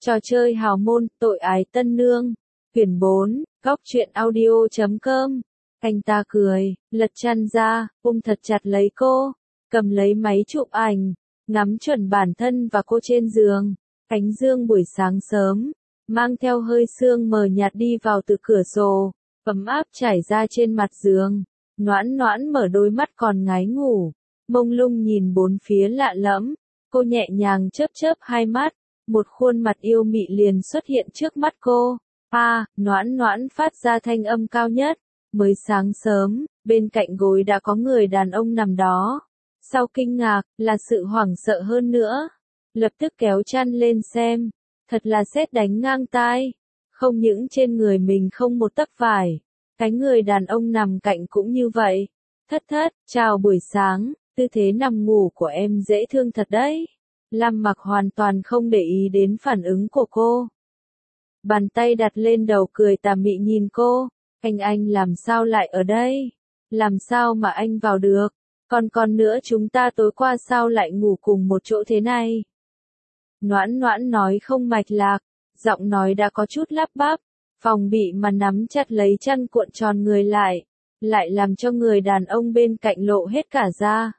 Trò chơi hào môn, tội ái tân nương. Quyển 4, góc truyện audio.com. Anh ta cười, lật chăn ra, ôm thật chặt lấy cô, cầm lấy máy chụp ảnh, ngắm chuẩn bản thân và cô trên giường. Ánh dương buổi sáng sớm, mang theo hơi sương mờ nhạt đi vào từ cửa sổ, ấm áp trải ra trên mặt giường. Noãn Noãn mở đôi mắt còn ngái ngủ, mông lung nhìn bốn phía lạ lẫm, cô nhẹ nhàng chớp chớp hai mắt, một khuôn mặt yêu mị liền xuất hiện trước mắt cô. Noãn Noãn phát ra thanh âm cao nhất. Mới sáng sớm, bên cạnh gối đã có người đàn ông nằm đó. Sau kinh ngạc, là sự hoảng sợ hơn nữa. Lập tức kéo chăn lên xem. Thật là sét đánh ngang tai. Không những trên người mình không một tấc vải. Cái người đàn ông nằm cạnh cũng như vậy. Thất thất, chào buổi sáng, tư thế nằm ngủ của em dễ thương thật đấy. Lam Mặc hoàn toàn không để ý đến phản ứng của cô. Bàn tay đặt lên đầu cười tà mị nhìn cô. Anh làm sao lại ở đây? Làm sao mà anh vào được? Còn nữa chúng ta tối qua sao lại ngủ cùng một chỗ thế này? Noãn Noãn nói không mạch lạc, giọng nói đã có chút lắp bắp, phòng bị mà nắm chặt lấy chăn cuộn tròn người lại làm cho người đàn ông bên cạnh lộ hết cả da.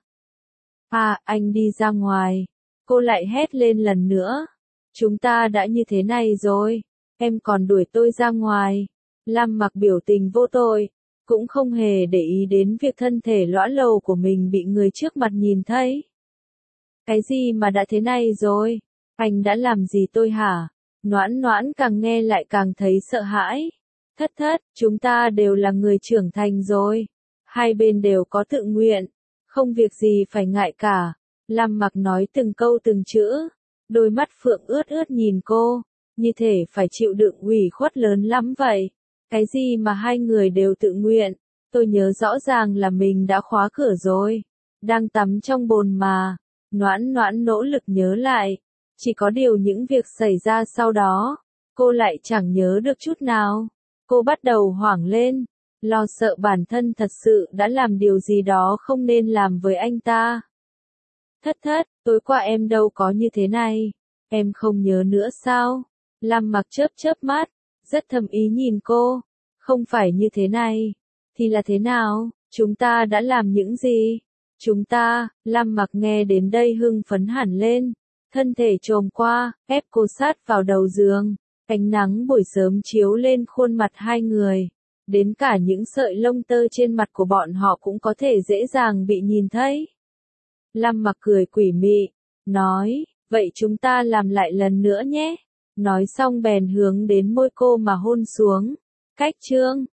Anh đi ra ngoài. Cô lại hét lên lần nữa. Chúng ta đã như thế này rồi, em còn đuổi tôi ra ngoài. Lam Mặc biểu tình vô tội, cũng không hề để ý đến việc thân thể lõa lồ của mình bị người trước mặt nhìn thấy. Cái gì mà đã thế này rồi? Anh đã làm gì tôi hả? Noãn Noãn càng nghe lại càng thấy sợ hãi. Thất thất, chúng ta đều là người trưởng thành rồi. Hai bên đều có tự nguyện. Không việc gì phải ngại cả. Lam Mặc nói từng câu từng chữ. Đôi mắt phượng ướt ướt nhìn cô. Như thể phải chịu đựng ủy khuất lớn lắm vậy. Cái gì mà hai người đều tự nguyện? Tôi nhớ rõ ràng là mình đã khóa cửa rồi. Đang tắm trong bồn mà. Noãn Noãn nỗ lực nhớ lại. Chỉ có điều những việc xảy ra sau đó, cô lại chẳng nhớ được chút nào. Cô bắt đầu hoảng lên, lo sợ bản thân thật sự đã làm điều gì đó không nên làm với anh ta. Thất thất, tối qua em đâu có như thế này. Em không nhớ nữa sao? Lam Mặc chớp chớp mắt, rất thầm ý nhìn cô. Không phải như thế này. Thì là thế nào? Chúng ta đã làm những gì? Lam Mặc nghe đến đây hưng phấn hẳn lên. Thân thể chồm qua, ép cô sát vào đầu giường. Ánh nắng buổi sớm chiếu lên khuôn mặt hai người. Đến cả những sợi lông tơ trên mặt của bọn họ cũng có thể dễ dàng bị nhìn thấy. Lam Mặc cười quỷ mị, nói, vậy chúng ta làm lại lần nữa nhé. Nói xong bèn hướng đến môi cô mà hôn xuống. Cách chương